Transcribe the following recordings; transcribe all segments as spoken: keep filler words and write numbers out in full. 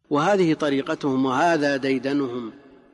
وهذه طريقتهم وهذا ديدنهم.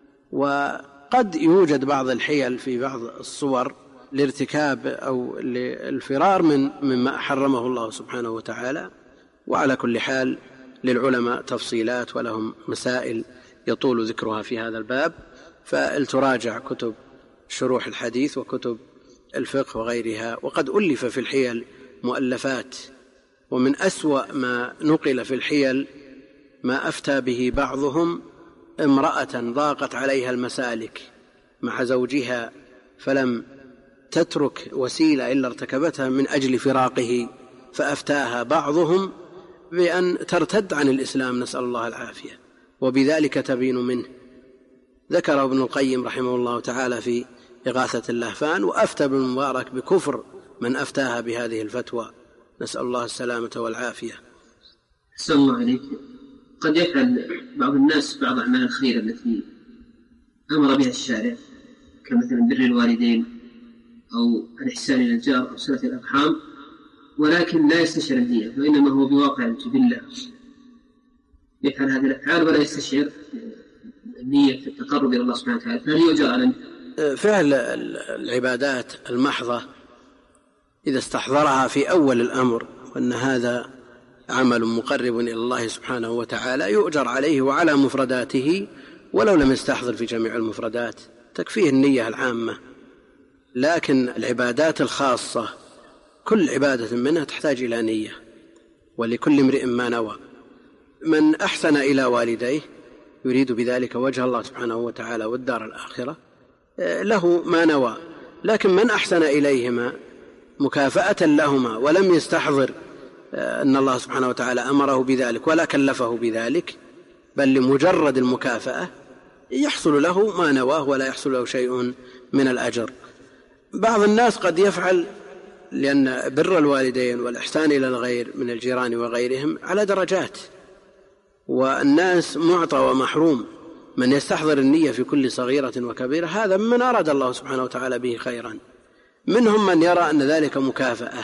وقد يوجد بعض الحيل في بعض الصور لارتكاب أو للفرار من مما حرمه الله سبحانه وتعالى. وعلى كل حال للعلماء تفصيلات ولهم مسائل يطول ذكرها في هذا الباب، فلتراجع كتب شروح الحديث وكتب الفقه وغيرها. وقد ألف في الحيل مؤلفات، ومن أسوأ ما نقل في الحيل ما أفتى به بعضهم امرأة ضاقت عليها المسالك مع زوجها فلم تترك وسيلة إلا ارتكبتها من أجل فراقه، فأفتاها بعضهم بأن ترتد عن الإسلام، نسأل الله العافية، وبذلك تبين منه. ذكره ابن القيم رحمه الله تعالى في إغاثة اللهفان، وأفتى ابن المبارك بكفر من أفتاها بهذه الفتوى، نسأل الله السلامة والعافية. أحسن الله عليك. قد يفعل بعض الناس بعض أعمال الخير التي أمر بها الشارع، كمثلا بر الوالدين أو الإحسان إلى الجار أو صلة الأرحام، ولكن لا يستشعر النية، وإنما هو بواقع الجبلة يفعل هذه الأفعال ولا يستشعر النية في التقرب إلى الله سبحانه وتعالى، فهل يؤجر على فعل العبادات المحضة إذا استحضرها في أول الأمر وأن هذا عمل مقرب إلى الله سبحانه وتعالى يؤجر عليه وعلى مفرداته، ولو لم يستحضر في جميع المفردات تكفيه النية العامة. لكن العبادات الخاصة كل عبادة منها تحتاج إلى نية، ولكل امرئ ما نوى. من أحسن إلى والديه يريد بذلك وجه الله سبحانه وتعالى والدار الآخرة له ما نوى، لكن من أحسن إليهما مكافأة لهما ولم يستحضر أن الله سبحانه وتعالى أمره بذلك ولا كلفه بذلك، بل لمجرد المكافأة يحصل له ما نواه ولا يحصل له شيء من الأجر. بعض الناس قد يفعل، لأن بر الوالدين والإحسان إلى الغير من الجيران وغيرهم على درجات، والناس معطى ومحروم. من يستحضر النية في كل صغيرة وكبيرة هذا من أراد الله سبحانه وتعالى به خيرا. منهم من يرى أن ذلك مكافأة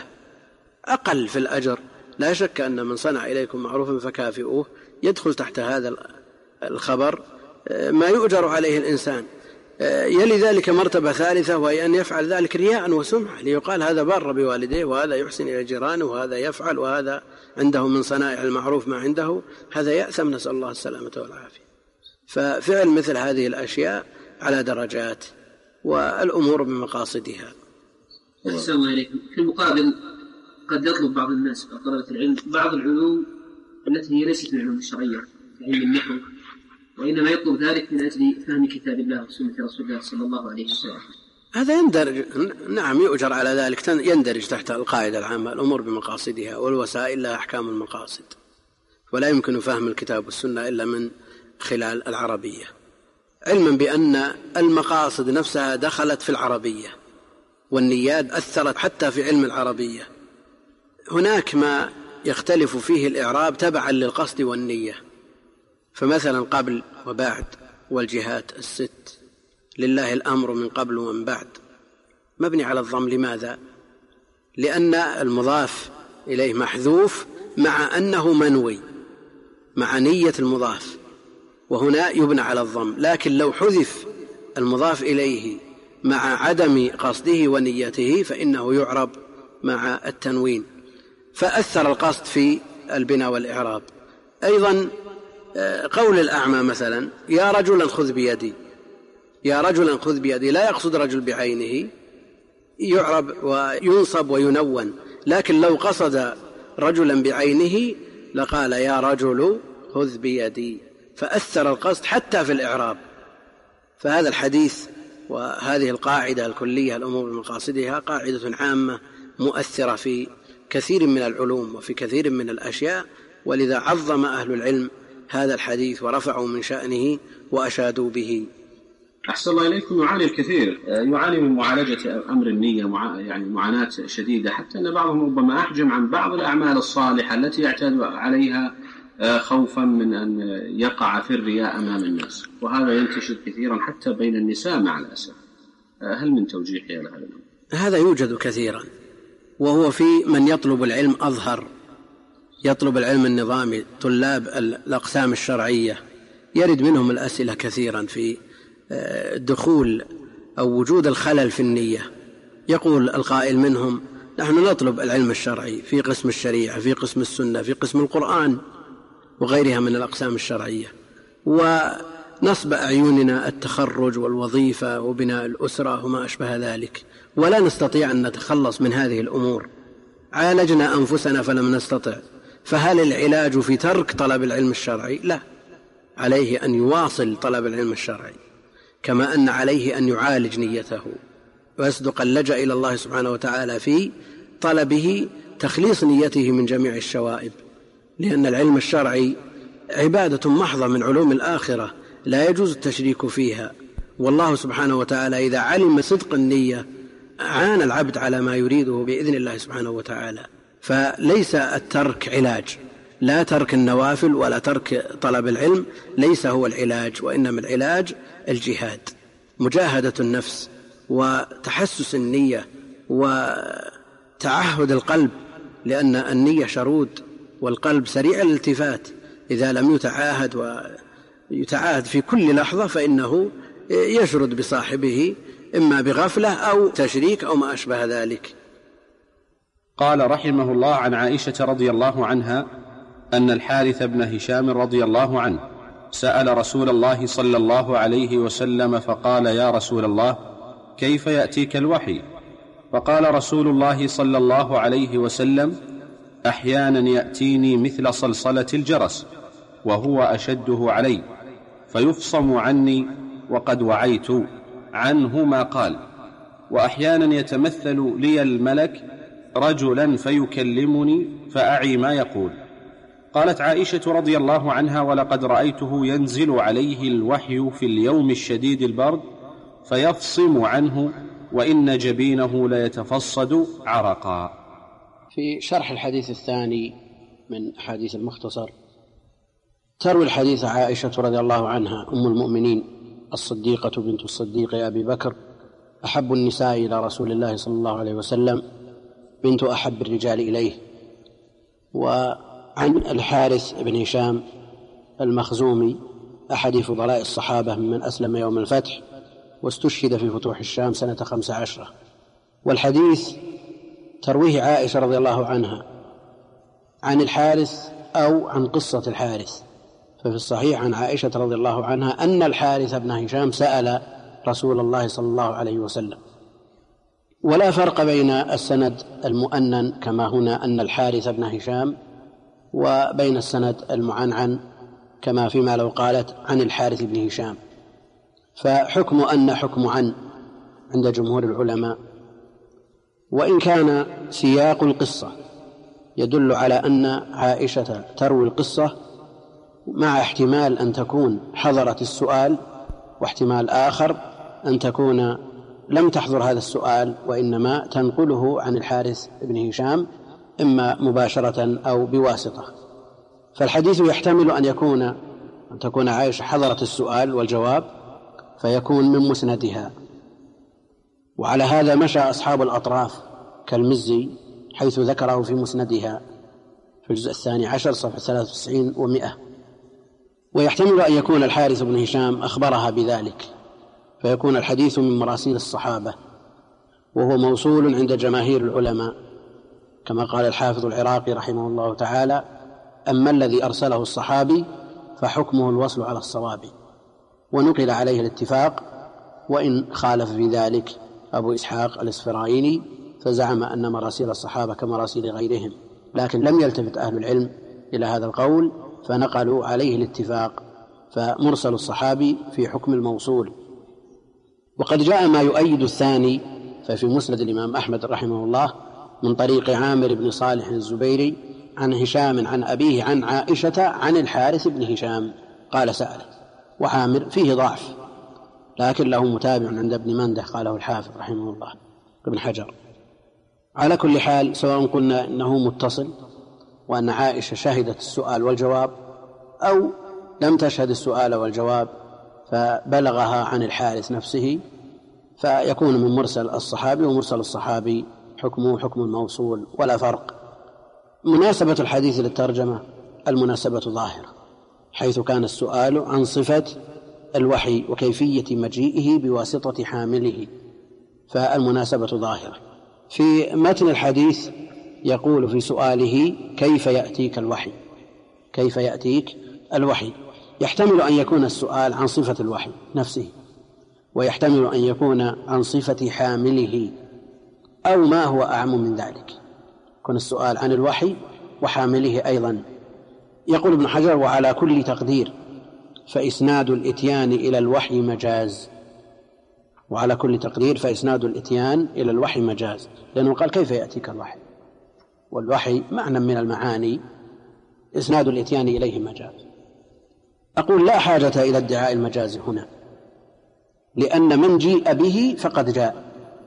أقل في الأجر. لا شك أن من صنع إليكم معروفا فكافئوه يدخل تحت هذا الخبر ما يؤجر عليه الإنسان. يلي ذلك مرتبة ثالثة، وهي أن يفعل ذلك رياء وسمعة، ليقال هذا بار بوالديه وهذا يحسن إلى جيرانه وهذا يفعل وهذا عنده من صنائع المعروف ما عنده، هذا يأثم، نسأل الله السلامة والعافية. ففعل مثل هذه الأشياء على درجات، والأمور بمقاصدها. أحسن الله إليكم. في المقابل قد يطلب بعض الناس طلبة العلم بعض العلوم التي هي ليست من العلوم الشرعية كعلم النحو، وإنما يطلب ذلك من أجل فهم كتاب الله وسنة رسول الله صلى الله عليه وسلم. هذا يندرج، نعم يؤجر على ذلك، يندرج تحت القاعدة العامة الأمور بمقاصدها، والوسائل لها أحكام المقاصد، ولا يمكن فهم الكتاب والسنة إلا من خلال العربية، علما بأن المقاصد نفسها دخلت في العربية، والنيات أثرت حتى في علم العربية. هناك ما يختلف فيه الإعراب تبعا للقصد والنية، فمثلا قبل وبعد والجهات الست، لله الأمر من قبل ومن بعد، مبني على الضم. لماذا؟ لأن المضاف إليه محذوف مع أنه منوي، مع نية المضاف، وهنا يبنى على الضم. لكن لو حذف المضاف إليه مع عدم قصده ونيته فإنه يعرب مع التنوين، فأثر القصد في البناء والإعراب. أيضا قول الأعمى مثلا يا رجلا خذ بيدي، يا رجلا خذ بيدي لا يقصد رجل بعينه، يعرب وينصب وينون. لكن لو قصد رجلا بعينه لقال يا رجل خذ بيدي، فأثر القصد حتى في الإعراب. فهذا الحديث وهذه القاعدة الكلية الأمور بمقاصدها قاعدة عامة مؤثرة في كثير من العلوم وفي كثير من الأشياء، ولذا عظم أهل العلم هذا الحديث ورفعوا من شأنه وأشادوا به. أحسن الله إليكم. يعاني الكثير، يعاني من معالجة أمر النية، مع يعني معاناة شديدة، حتى أن بعضهم ربما أحجم عن بعض الأعمال الصالحة التي يعتاد عليها خوفا من أن يقع في الرياء أمام الناس، وهذا ينتشر كثيرا حتى بين النساء مع الأسف. هل من توجيه يا لهذا الأمر؟ هذا يوجد كثيرا، وهو في من يطلب العلم أظهر، يطلب العلم النظامي طلاب الأقسام الشرعية يرد منهم الأسئلة كثيرا في دخول أو وجود الخلل في النية. يقول القائل منهم: نحن نطلب العلم الشرعي في قسم الشريعة، في قسم السنة، في قسم القرآن وغيرها من الأقسام الشرعية، ونصب أعيننا التخرج والوظيفة وبناء الأسرة وما أشبه ذلك، ولا نستطيع أن نتخلص من هذه الأمور. عالجنا أنفسنا فلم نستطع، فهل العلاج في ترك طلب العلم الشرعي؟ لا، عليه أن يواصل طلب العلم الشرعي، كما أن عليه أن يعالج نيته ويصدق اللجأ إلى الله سبحانه وتعالى في طلبه تخليص نيته من جميع الشوائب، لأن العلم الشرعي عبادة محضة من علوم الآخرة لا يجوز التشريك فيها. والله سبحانه وتعالى إذا علم صدق النية عان العبد على ما يريده بإذن الله سبحانه وتعالى. فليس الترك علاج، لا ترك النوافل ولا ترك طلب العلم ليس هو العلاج، وإنما العلاج الجهاد، مجاهدة النفس وتحسس النية وتعهد القلب، لأن النية شرود والقلب سريع الالتفات، إذا لم يتعاهد ويتعاهد في كل لحظة فإنه يشرد بصاحبه إما بغفلة أو تشريك أو ما أشبه ذلك. قال رحمه الله: عن عائشة رضي الله عنها أن الحارث بن هشام رضي الله عنه سأل رسول الله صلى الله عليه وسلم فقال: يا رسول الله، كيف يأتيك الوحي؟ فقال رسول الله صلى الله عليه وسلم: أحيانا يأتيني مثل صلصلة الجرس وهو أشده علي فيفصم عني وقد وعيت عنه ما قال، وأحيانا يتمثل لي الملك رجلا فيكلمني فأعي ما يقول. قالت عائشة رضي الله عنها: ولقد رأيته ينزل عليه الوحي في اليوم الشديد البرد فيفصم عنه وإن جبينه ليتفصد عرقا. في شرح الحديث الثاني من حديث المختصر تروي الحديث عائشة رضي الله عنها أم المؤمنين الصديقة بنت الصديق أبي بكر أحب النساء إلى رسول الله صلى الله عليه وسلم، بنت أحب الرجال إليه. وعن الحارث بن هشام المخزومي أحد فضلاء الصحابة ممن أسلم يوم الفتح واستشهد في فتوح الشام سنة خمس عشرة. والحديث ترويه عائشة رضي الله عنها عن الحارث أو عن قصة الحارث. ففي الصحيح عن عائشة رضي الله عنها أن الحارث بن هشام سأل رسول الله صلى الله عليه وسلم. ولا فرق بين السند المؤنن كما هنا أن الحارث بن هشام وبين السند المعنعن كما فيما لو قالت عن الحارث بن هشام، فحكم أن حكم عن عند جمهور العلماء. وإن كان سياق القصة يدل على أن عائشة تروي القصة مع احتمال أن تكون حضرت السؤال، واحتمال آخر أن تكون لم تحضر هذا السؤال وإنما تنقله عن الحارث بن هشام إما مباشرة أو بواسطة. فالحديث يحتمل أن يكون أن تكون عائشة حضرت السؤال والجواب فيكون من مسندها. وعلى هذا مشى أصحاب الأطراف كالمزي حيث ذكره في مسندها في الجزء الثاني عشر صفحة ثلاثة وتسعين ومئة. ويحتمل أن يكون الحارث بن هشام أخبرها بذلك فيكون الحديث من مراسيل الصحابة، وهو موصول عند جماهير العلماء كما قال الحافظ العراقي رحمه الله تعالى: أما الذي أرسله الصحابي فحكمه الوصل على الصواب. ونقل عليه الاتفاق، وإن خالف في ذلك أبو إسحاق الإسفرايني فزعم أن مراسيل الصحابة كمراسيل غيرهم، لكن لم يلتفت أهل العلم إلى هذا القول فنقلوا عليه الاتفاق، فمرسل الصحابي في حكم الموصول. وقد جاء ما يؤيد الثاني، ففي مسند الإمام أحمد رحمه الله من طريق عامر بن صالح الزبيري عن هشام عن أبيه عن عائشة عن الحارث بن هشام قال سأله. وعامر فيه ضعف لكن له متابع عند ابن منده قاله الحافظ رحمه الله ابن حجر. على كل حال، سواء قلنا إنه متصل وأن عائشة شهدت السؤال والجواب أو لم تشهد السؤال والجواب فبلغها عن الحارث نفسه، فيكون من مرسل الصحابي، ومرسل الصحابي حكمه حكم الموصول ولا فرق. مناسبة الحديث للترجمة المناسبة ظاهرة، حيث كان السؤال عن صفة الوحي وكيفية مجيئه بواسطة حامله، فالمناسبة ظاهرة. في متن الحديث يقول في سؤاله: كيف يأتيك الوحي؟ كيف يأتيك الوحي؟ يحتمل أن يكون السؤال عن صفة الوحي نفسه، ويحتمل أن يكون عن صفة حامله، أو ما هو أعم من ذلك، يكون السؤال عن الوحي وحامله أيضا. يقول ابن حجر: وعلى كل تقدير فإسناد الإتيان إلى الوحي مجاز. وعلى كل تقدير فإسناد الإتيان إلى الوحي مجاز، لأنه قال: كيف يأتيك الوحي؟ والوحي معنى من المعاني، إسناد الإتيان إليه مجاز. أقول: لا حاجة إلى ادعاء المجاز هنا، لأن من جيء به فقد جاء،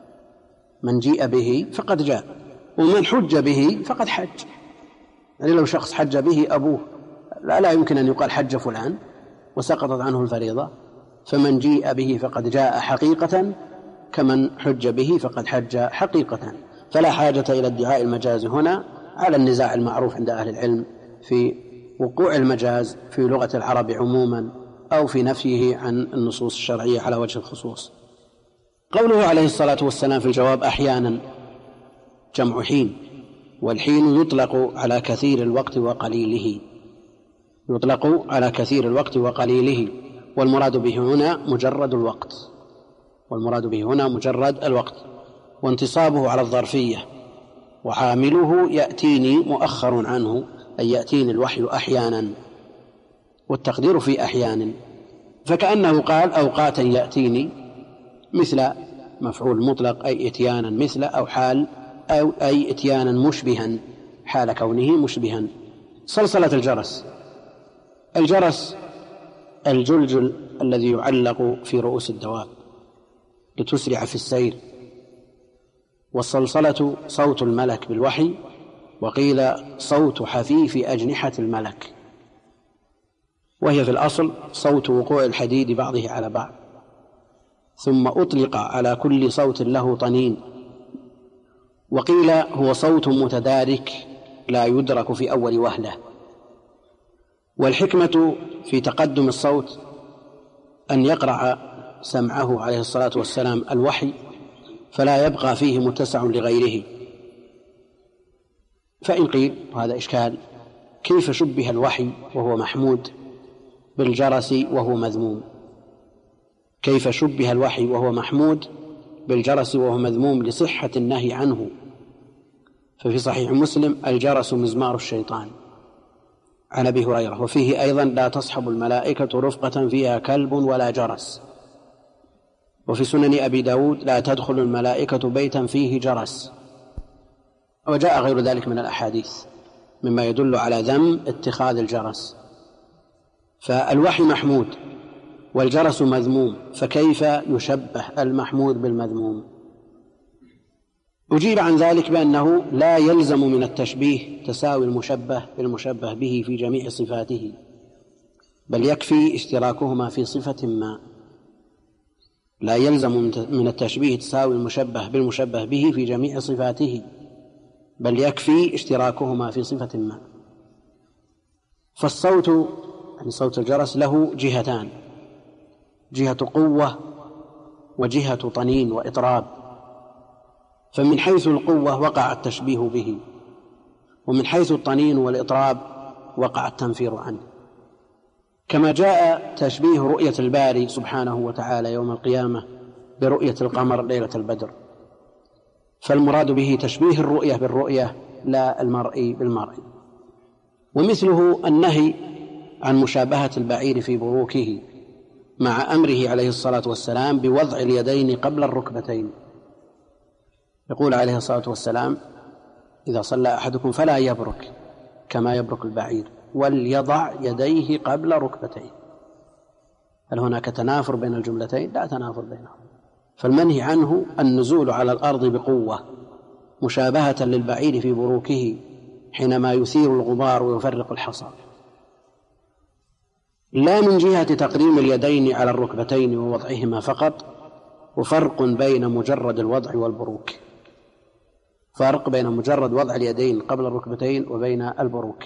من جيء به فقد جاء، ومن حج به فقد حج. يعني لو شخص حج به أبوه لا, لا يمكن أن يقال حج فلان وسقطت عنه الفريضة، فمن جيء به فقد جاء حقيقة، كمن حج به فقد حج حقيقة. فلا حاجة إلى ادعاء المجاز هنا، على النزاع المعروف عند أهل العلم في وقوع المجاز في لغة العرب عموما، أو في نفيه عن النصوص الشرعية على وجه الخصوص. قوله عليه الصلاة والسلام في الجواب: أحيانا، جمع حين، والحين يطلق على كثير الوقت وقليله، يطلق على كثير الوقت وقليله، والمراد به هنا مجرد الوقت، والمراد به هنا مجرد الوقت، وانتصابه على الظرفية. وعامله يأتيني مؤخر عنه، أي يأتيني الوحي أحيانا، والتقدير في أحيان، فكأنه قال: أوقاتا يأتيني، مثل مفعول مطلق أي إتيانا، مثل أو حال، أو أي إتيانا مشبها حال كونه مشبها. صلصلة الجرس، الجرس الجلجل الذي يعلق في رؤوس الدواب لتسرع في السير، والصلصلة صوت الملك بالوحي، وقيل صوت حفيف أجنحة الملك، وهي في الأصل صوت وقوع الحديد بعضه على بعض، ثم أطلق على كل صوت له طنين، وقيل هو صوت متدارك لا يدرك في أول وهلة. والحكمة في تقدم الصوت أن يقرع سمعه عليه الصلاة والسلام الوحي، فلا يبقى فيه متسع لغيره. فإن قيل، وهذا إشكال: كيف شبه الوحي وهو محمود بالجرس وهو مذموم؟ كيف شبه الوحي وهو محمود بالجرس وهو مذموم لصحة النهي عنه؟ ففي صحيح مسلم: الجرس مزمار الشيطان، عن أبي هريرة. وفيه أيضا: لا تصحب الملائكة رفقة فيها كلب ولا جرس. وفي سنن أبي داود: لا تدخل الملائكة بيتا فيه جرس. وجاء غير ذلك من الأحاديث مما يدل على ذم اتخاذ الجرس. فالوحي محمود والجرس مذموم، فكيف يشبه المحمود بالمذموم؟ أجيب عن ذلك بأنه لا يلزم من التشبيه تساوي المشبه بالمشبه به في جميع صفاته، بل يكفي اشتراكهما في صفة ما. لا يلزم من التشبيه تساوي المشبه بالمشبه به في جميع صفاته، بل يكفي اشتراكهما في صفة ما. فالصوت، يعني صوت الجرس، له جهتان: جهة قوة وجهة طنين وإطراب. فمن حيث القوة وقع التشبيه به، ومن حيث الطنين والإطراب وقع التنفير عنه، كما جاء تشبيه رؤية الباري سبحانه وتعالى يوم القيامة برؤية القمر ليلة البدر، فالمراد به تشبيه الرؤية بالرؤية لا المرء بالمرء. ومثله النهي عن مشابهة البعير في بروكه، مع أمره عليه الصلاة والسلام بوضع اليدين قبل الركبتين. يقول عليه الصلاة والسلام: إذا صلى أحدكم فلا يبرك كما يبرك البعير، وليضع يديه قبل ركبتيه. هل هناك تنافر بين الجملتين؟ لا تنافر بينهم. فالمنهي عنه النزول على الأرض بقوة مشابهة للبعير في بروكه حينما يثير الغبار ويفرق الحصى، لا من جهة تقديم اليدين على الركبتين ووضعهما فقط، وفرق بين مجرد الوضع والبروك. فرق بين مجرد وضع اليدين قبل الركبتين وبين البروك.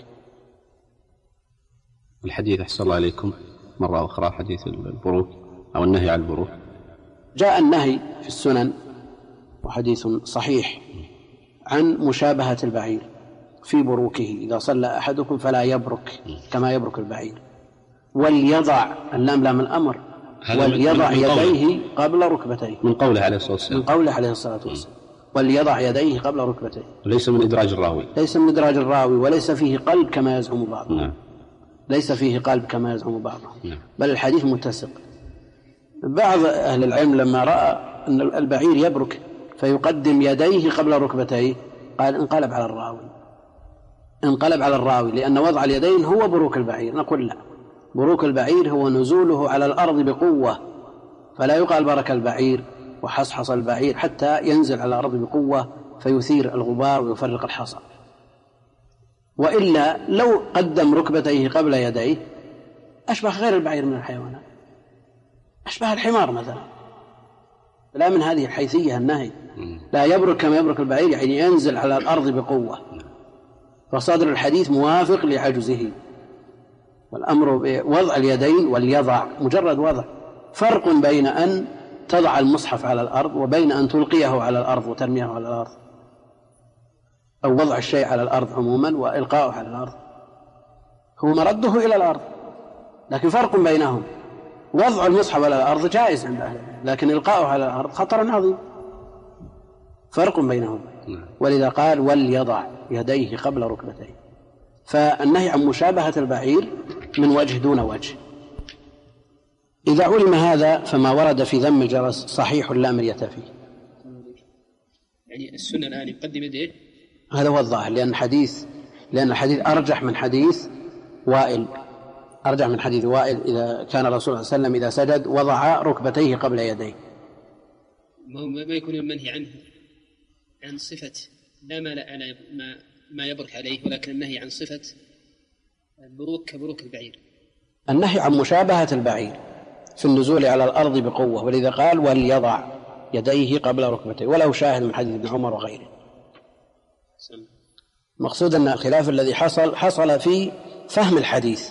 الحديث أحسن الله عليكم مرة أخرى، حديث البروك أو النهي عن البروك. جاء النهي في السنن وحديث صحيح عن مشابهة البعير في بروكه، إذا صلى أحدكم فلا يبرك كما يبرك البعير، وليضع، اللام لام الأمر، وليضع يديه قبل ركبتيه، من قوله عليه الصلاة والسلام، من قوله عليه الصلاة والسلام، وليضع يديه قبل ركبتيه. ليس من إدراج الراوي، ليس من إدراج الراوي، وليس فيه قلب كما يزعم بعضهم. نعم. ليس فيه قلب كما يزعم بعضهم. نعم. بل الحديث متسق. بعض أهل العلم لما رأى أن البعير يبرك فيقدم يديه قبل ركبتيه قال انقلب على الراوي، انقلب على الراوي، لأن وضع اليدين هو بروك البعير. نقول لا، بروك البعير هو نزوله على الأرض بقوة، فلا يقال برك البعير وحصحص البعير حتى ينزل على الأرض بقوة فيثير الغبار ويفرق الحصى. وإلا لو قدم ركبتيه قبل يديه أشبه غير البعير من الحيوانات، أشبه الحمار مثلا. لا، من هذه الحيثية النهي، لا يبرك كما يبرك البعير، يعني ينزل على الأرض بقوة. فصدر الحديث موافق لعجزه. والأمر بوضع اليدين وليضع، مجرد وضع. فرق بين أن تضع المصحف على الأرض وبين أن تلقيه على الأرض وترميه على الأرض، أو وضع الشيء على الأرض عموما وإلقاؤه على الأرض، هو مرده إلى الأرض، لكن فرق بينهم. وضع المصحف على الأرض جائز عند أهل العلم، لكن إلقاؤه على الأرض خطر عظيم، فرق بينهم. ولذا قال وليضع يديه قبل ركبتيه. فالنهي عن مشابهة البعير من وجه دون وجه. إذا علم هذا فما ورد في ذم الجرس صحيح لا مرية فيه. يعني السنة الآن يقدم يديه، هذا هو الظاهر، لأن حديث لأن الحديث أرجح من حديث وائل، أرجح من حديث وائل إذا كان الرسول صلى الله عليه وسلم إذا سجد وضع ركبتيه قبل يديه. ما يكون المنهي عنه عن صفة لا ما, لا ما, ما يبرك عليه، ولكن النهي عن صفة البروك كبروك البعير. النهي عن مشابهة البعير في النزول على الأرض بقوة، ولذا قال وليضع يديه قبل ركبتيه، وله شاهد من حديث ابن عمر وغيره. مقصود أن الخلاف الذي حصل حصل في فهم الحديث.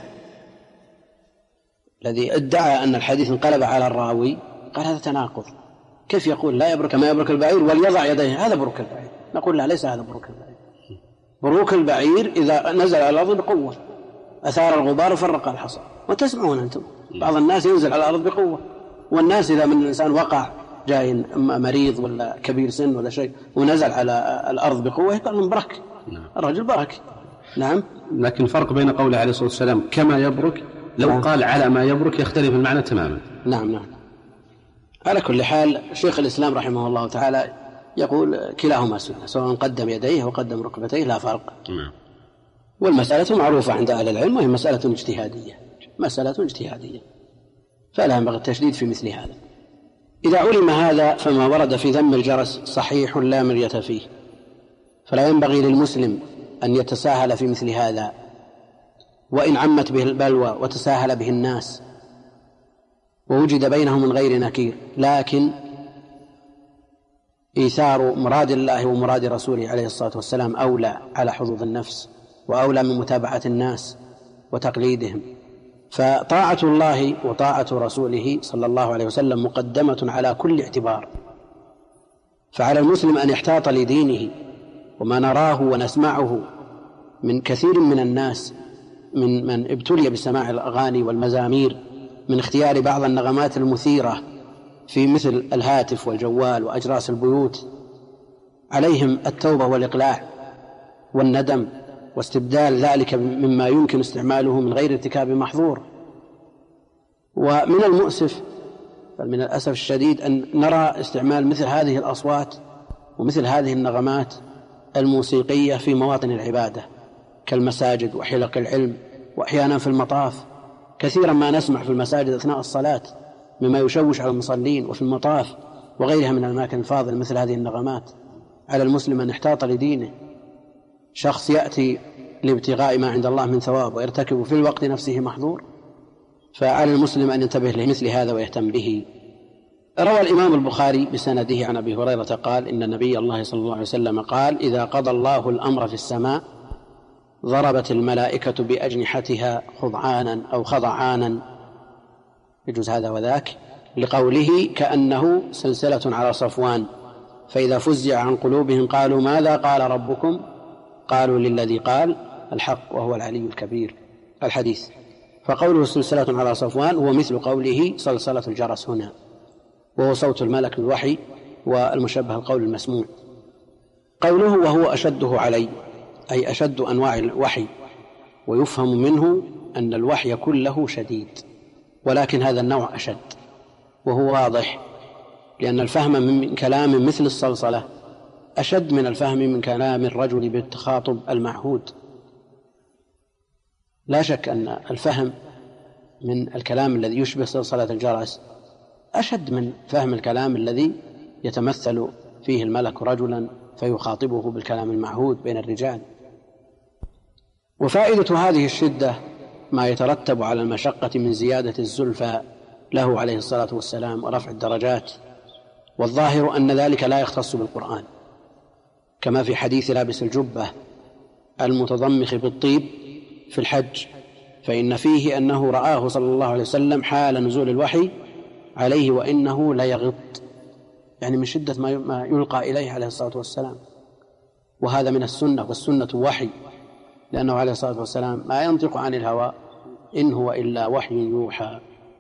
الذي ادعى أن الحديث انقلب على الراوي قال هذا تناقض، كيف يقول لا يبرك ما يبرك البعير وليضع يديه، هذا بروك البعير. نقول لا، ليس هذا بروك البعير. بروك البعير إذا نزل على الأرض بقوة أثار الغبار وفرق الحصى. وتسمعون أنتم بعض الناس ينزل على الأرض بقوة، والناس إذا من الإنسان وقع جاي مريض ولا كبير سن ولا شيء ونزل على الأرض بقوة يقال من برك، الرجل برك. نعم. لكن الفرق بين قوله عليه الصلاة والسلام كما يبرك، لو نعم. قال على ما يبرك يختلف المعنى تماما. نعم نعم. على كل حال شيخ الإسلام رحمه الله تعالى يقول كلاهما سنة، سواء قدم يديه وقدم ركبتيه لا فرق. نعم. والمسألة معروفة عند أهل العلم، وهي مسألة اجتهادية، مسألة اجتهادية، فلا ينبغي التشديد في مثل هذا. إذا علم هذا فما ورد في ذم الجرس صحيح لا مرية فيه، فلا ينبغي للمسلم أن يتساهل في مثل هذا، وإن عمت به البلوى وتساهل به الناس ووجد بينهم من غير نكير، لكن إيثار مراد الله ومراد رسوله عليه الصلاة والسلام أولى على حظوظ النفس، وأولى من متابعة الناس وتقليدهم. فطاعة الله وطاعة رسوله صلى الله عليه وسلم مقدمة على كل اعتبار. فعلى المسلم أن يحتاط لدينه، وما نراه ونسمعه من كثير من الناس من من ابتلي بسماع الأغاني والمزامير، من اختيار بعض النغمات المثيرة في مثل الهاتف والجوال وأجراس البيوت، عليهم التوبة والإقلاع والندم واستبدال ذلك مما يمكن استعماله من غير ارتكاب محظور. ومن المؤسف بل من الأسف الشديد أن نرى استعمال مثل هذه الأصوات ومثل هذه النغمات الموسيقية في مواطن العبادة كالمساجد وحلق العلم، وأحيانا في المطاف. كثيرا ما نسمع في المساجد أثناء الصلاة مما يشوش على المصلين، وفي المطاف وغيرها من الأماكن الفاضلة مثل هذه النغمات. على المسلم أن يحتاط لدينه. شخص يأتي لابتغاء ما عند الله من ثواب ويرتكب في الوقت نفسه محظور، فعلى المسلم أن ينتبه لمثل هذا ويهتم به. روى الإمام البخاري بسنده عن أبي هريرة قال إن نبي الله صلى الله عليه وسلم قال إذا قضى الله الأمر في السماء ضربت الملائكة بأجنحتها خضعانا أو خضعانا، يجوز هذا وذاك، لقوله كأنه سلسلة على صفوان، فإذا فزع عن قلوبهم قالوا ماذا قال ربكم؟ قالوا للذي قال الحق وهو العلي الكبير، الحديث. فقوله سلسلة على صفوان هو مثل قوله صلصلة الجرس هنا، وهو صوت الملك الوحي والمشبه القول المسموع. قوله وهو أشده علي أي أشد أنواع الوحي، ويفهم منه أن الوحي كله شديد، ولكن هذا النوع أشد، وهو واضح، لأن الفهم من كلام مثل الصلصلة أشد من الفهم من كلام الرجل بالتخاطب المعهود. لا شك أن الفهم من الكلام الذي يشبه صلصلة الجرس أشد من فهم الكلام الذي يتمثل فيه الملك رجلا فيخاطبه بالكلام المعهود بين الرجال. وفائدة هذه الشدة ما يترتب على المشقة من زيادة الزلفى له عليه الصلاة والسلام ورفع الدرجات، والظاهر أن ذلك لا يختص بالقرآن، كما في حديث لابس الجبة المتضمخ بالطيب في الحج، فإن فيه أنه رآه صلى الله عليه وسلم حال نزول الوحي عليه وإنه ليغط، يعني من شدة ما يلقى إليه عليه الصلاة والسلام، وهذا من السنة، والسنة وحي، لأنه عليه الصلاة والسلام ما ينطق عن الهوى إن هو إلا وحي يوحى.